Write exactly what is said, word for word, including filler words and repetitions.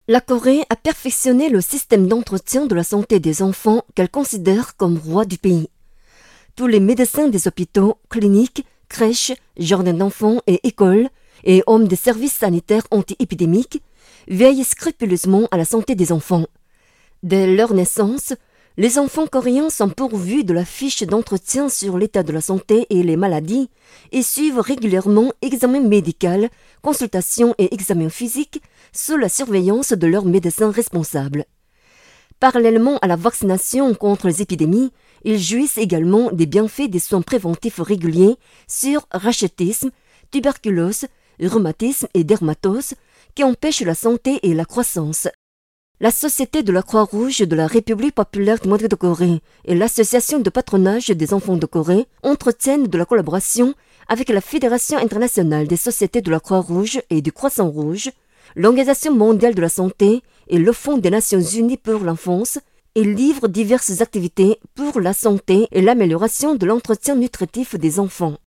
La Corée a perfectionné le système d'entretien de la santé des enfants qu'elle considère comme roi du pays. Tous les médecins des hôpitaux, cliniques, crèches, jardins d'enfants et écoles, et hommes des services sanitaires anti-épidémiques, veillent scrupuleusement à la santé des enfants. Dès leur naissance, les enfants coréens sont pourvus de la fiche d'entretien sur l'état de la santé et les maladies et suivent régulièrement examen médical, consultations et examens physiques sous la surveillance de leurs médecins responsables. Parallèlement à la vaccination contre les épidémies, ils jouissent également des bienfaits des soins préventifs réguliers sur rachitisme, tuberculose, rhumatisme et dermatose qui empêchent la santé et la croissance. La Société de la Croix-Rouge de la République populaire démocratique de Corée et l'Association de patronage des enfants de Corée entretiennent de la collaboration avec la Fédération internationale des sociétés de la Croix-Rouge et du Croissant-Rouge, l'Organisation mondiale de la santé et le Fonds des Nations unies pour l'enfance et livrent diverses activités pour la santé et l'amélioration de l'entretien nutritif des enfants.